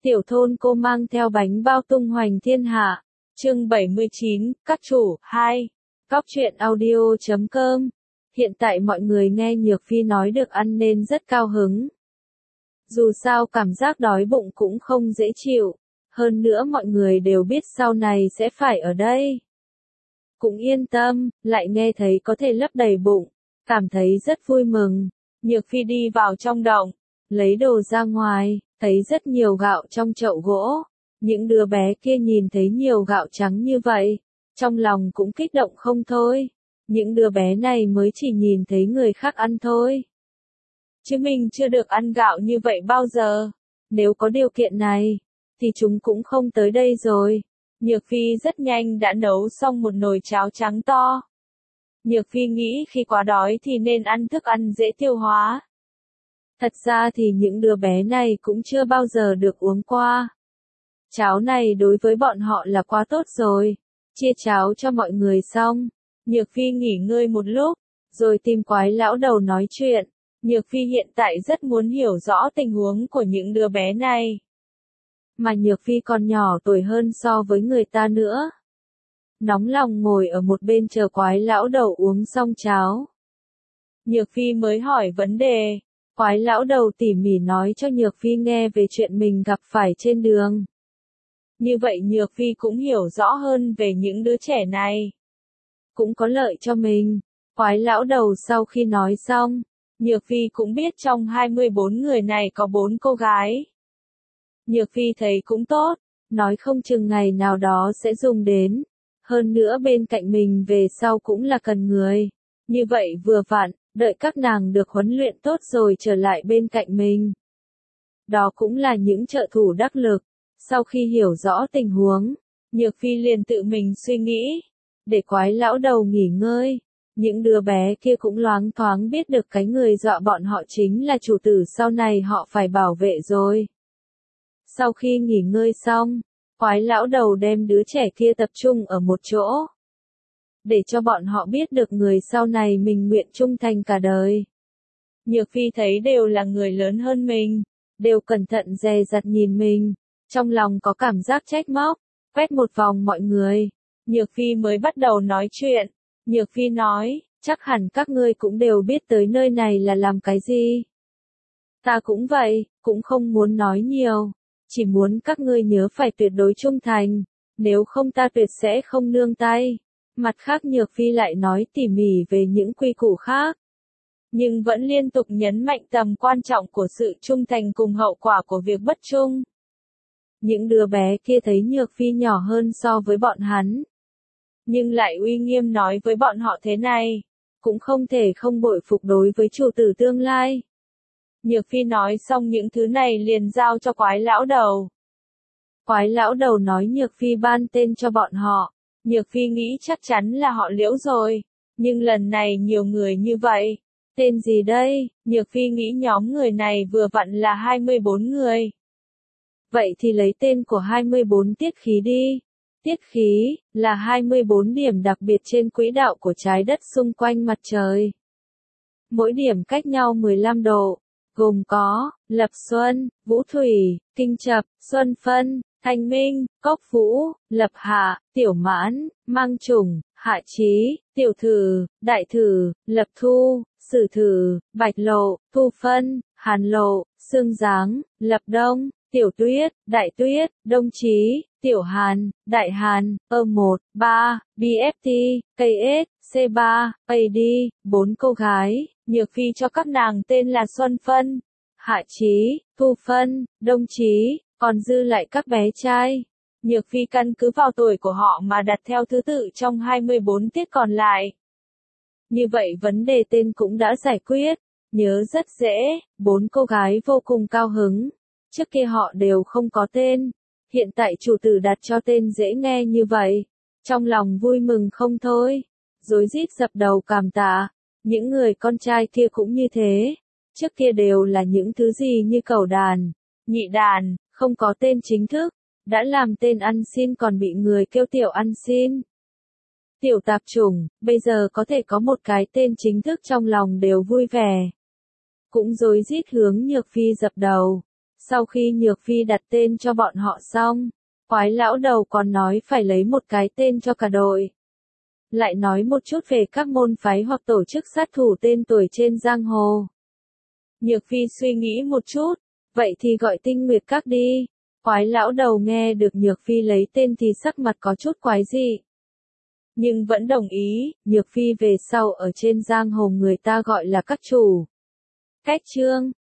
Tiểu thôn cô mang theo bánh bao tung hoành thiên hạ. Chương 79, các chủ, 2. Cóc truyện audio.com. Hiện tại mọi người nghe Nhược Phi nói được ăn nên rất cao hứng. Dù sao cảm giác đói bụng cũng không dễ chịu. Hơn nữa mọi người đều biết sau này sẽ phải ở đây. Cũng yên tâm, lại nghe thấy có thể lấp đầy bụng. Cảm thấy rất vui mừng. Nhược Phi đi vào trong động, lấy đồ ra ngoài, thấy rất nhiều gạo trong chậu gỗ. Những đứa bé kia nhìn thấy nhiều gạo trắng như vậy, trong lòng cũng kích động không thôi. Những đứa bé này mới chỉ nhìn thấy người khác ăn thôi. Chứ mình chưa được ăn gạo như vậy bao giờ. Nếu có điều kiện này, thì chúng cũng không tới đây rồi. Nhược Phi rất nhanh đã nấu xong một nồi cháo trắng to. Nhược Phi nghĩ khi quá đói thì nên ăn thức ăn dễ tiêu hóa. Thật ra thì những đứa bé này cũng chưa bao giờ được uống qua. Cháo này đối với bọn họ là quá tốt rồi. Chia cháo cho mọi người xong, Nhược Phi nghỉ ngơi một lúc, rồi tìm Quái lão đầu nói chuyện. Nhược Phi hiện tại rất muốn hiểu rõ tình huống của những đứa bé này. Mà Nhược Phi còn nhỏ tuổi hơn so với người ta nữa. Nóng lòng ngồi ở một bên chờ Quái lão đầu uống xong cháo. Nhược Phi mới hỏi vấn đề. Quái lão đầu tỉ mỉ nói cho Nhược Phi nghe về chuyện mình gặp phải trên đường. Như vậy Nhược Phi cũng hiểu rõ hơn về những đứa trẻ này. Cũng có lợi cho mình. Quái lão đầu sau khi nói xong, Nhược Phi cũng biết trong 24 người này có 4 cô gái. Nhược Phi thấy cũng tốt, nói không chừng ngày nào đó sẽ dùng đến. Hơn nữa bên cạnh mình về sau cũng là cần người. Như vậy vừa vặn, đợi các nàng được huấn luyện tốt rồi trở lại bên cạnh mình. Đó cũng là những trợ thủ đắc lực. Sau khi hiểu rõ tình huống, Nhược Phi liền tự mình suy nghĩ. Để Quái lão đầu nghỉ ngơi. Những đứa bé kia cũng loáng thoáng biết được cái người dọa bọn họ chính là chủ tử sau này họ phải bảo vệ rồi. Sau khi nghỉ ngơi xong, Quái lão đầu đem đứa trẻ kia tập trung ở một chỗ. Để cho bọn họ biết được người sau này mình nguyện trung thành cả đời. Nhược Phi thấy đều là người lớn hơn mình, đều cẩn thận dè dặt nhìn mình, trong lòng có cảm giác trách móc, quét một vòng mọi người. Nhược Phi mới bắt đầu nói chuyện. Nhược Phi nói, chắc hẳn các ngươi cũng đều biết tới nơi này là làm cái gì. Ta cũng vậy, cũng không muốn nói nhiều, chỉ muốn các ngươi nhớ phải tuyệt đối trung thành, nếu không ta tuyệt sẽ không nương tay. Mặt khác Nhược Phi lại nói tỉ mỉ về những quy củ khác. Nhưng vẫn liên tục nhấn mạnh tầm quan trọng của sự trung thành cùng hậu quả của việc bất trung. Những đứa bé kia thấy Nhược Phi nhỏ hơn so với bọn hắn. Nhưng lại uy nghiêm nói với bọn họ thế này. Cũng không thể không bội phục đối với chủ tử tương lai. Nhược Phi nói xong những thứ này liền giao cho Quái lão đầu. Quái lão đầu nói Nhược Phi ban tên cho bọn họ. Nhược Phi nghĩ chắc chắn là họ Liễu rồi. Nhưng lần này nhiều người như vậy. Tên gì đây? Nhược Phi nghĩ nhóm người này vừa vặn là 24 người. Vậy thì lấy tên của 24 tiết khí đi. Tiết khí, là 24 điểm đặc biệt trên quỹ đạo của trái đất xung quanh mặt trời. Mỗi điểm cách nhau 15 độ, gồm có, lập xuân, vũ thủy, kinh chập, xuân phân, thanh minh, cốc vũ, lập hạ, tiểu mãn, mang trùng, hạ chí, tiểu thử, đại thử, lập thu, sử thử, bạch lộ, thu phân, hàn lộ, xương giáng, lập đông, tiểu tuyết, đại tuyết, đông chí, tiểu hàn, đại hàn, E1, 3, BFT, KS, C3, AD, 4 cô gái. Nhược Phi cho các nàng tên là Xuân Phân, Hạ Chí, Thu Phân, Đông Chí, còn dư lại các bé trai. Nhược Phi căn cứ vào tuổi của họ mà đặt theo thứ tự trong 24 tiết còn lại. Như vậy vấn đề tên cũng đã giải quyết, nhớ rất dễ, 4 cô gái vô cùng cao hứng. Trước kia họ đều không có tên, hiện tại chủ tử đặt cho tên dễ nghe như vậy. Trong lòng vui mừng không thôi, rối rít dập đầu cảm tạ. Những người con trai kia cũng như thế, trước kia đều là những thứ gì như cẩu đàn, nhị đàn, không có tên chính thức, đã làm tên ăn xin còn bị người kêu tiểu ăn xin. Tiểu tạp chủng, bây giờ có thể có một cái tên chính thức trong lòng đều vui vẻ. Cũng rối rít hướng Nhược Phi dập đầu. Sau khi Nhược Phi đặt tên cho bọn họ xong, Quái lão đầu còn nói phải lấy một cái tên cho cả đội. Lại nói một chút về các môn phái hoặc tổ chức sát thủ tên tuổi trên giang hồ. Nhược Phi suy nghĩ một chút, vậy thì gọi Tinh Nguyệt Các đi. Quái lão đầu nghe được Nhược Phi lấy tên thì sắc mặt có chút quái dị. Nhưng vẫn đồng ý, Nhược Phi về sau ở trên giang hồ người ta gọi là các chủ. Cách chương